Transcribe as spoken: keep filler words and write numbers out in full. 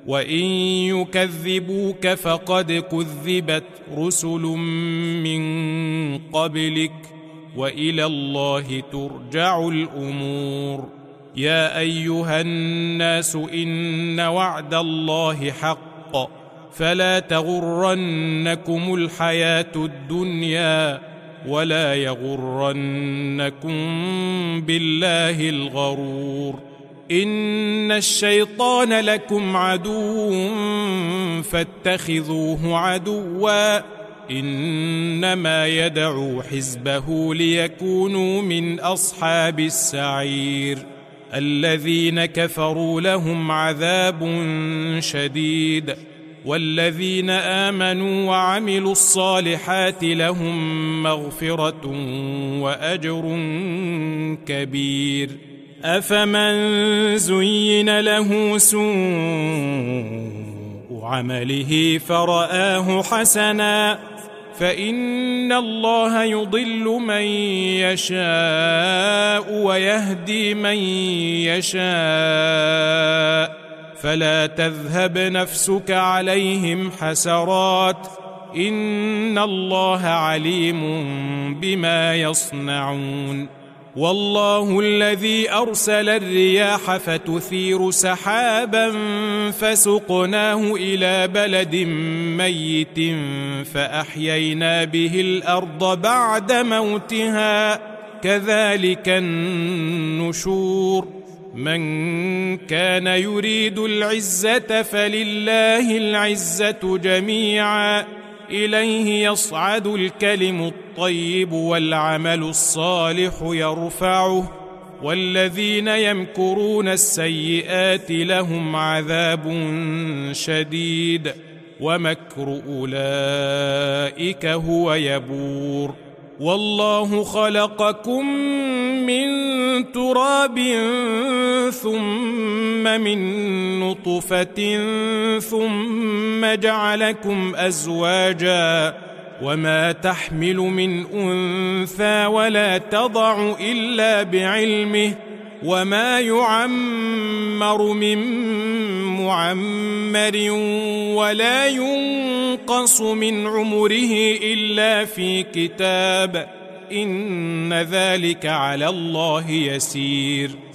وإن يكذبوك فقد كذبت رسل من قبلك وإلى الله ترجع الأمور. يا أيها الناس إن وعد الله حق فلا تغرنكم الحياة الدنيا ولا يغرنكم بالله الغرور. إن الشيطان لكم عدو فاتخذوه عدوا إنما يدعو حزبه ليكونوا من أصحاب السعير. الذين كفروا لهم عذاب شديد والذين آمنوا وعملوا الصالحات لهم مغفرة وأجر كبير. أفمن زين له سوء عمله فرآه حسنا فإن الله يضل من يشاء ويهدي من يشاء فلا تذهب نفسك عليهم حسرات إن الله عليم بما يصنعون. والله الذي أرسل الرياح فتثير سحابا فسقناه إلى بلد ميت فأحيينا به الأرض بعد موتها كذلك النشور. من كان يريد العزة فلله العزة جميعا إليه يصعد الكلم الطيب والعمل الصالح يرفعه والذين يمكرون السيئات لهم عذاب شديد ومكر أولئك هو يبور. والله خلقكم من تراب ثم من نطفة ثم جعلكم أزواجا وما تحمل من أنثى ولا تضع إلا بعلمه وما يعمر من معمر ولا ينقص من عمره إلا في كتاب إن ذلك على الله يسير.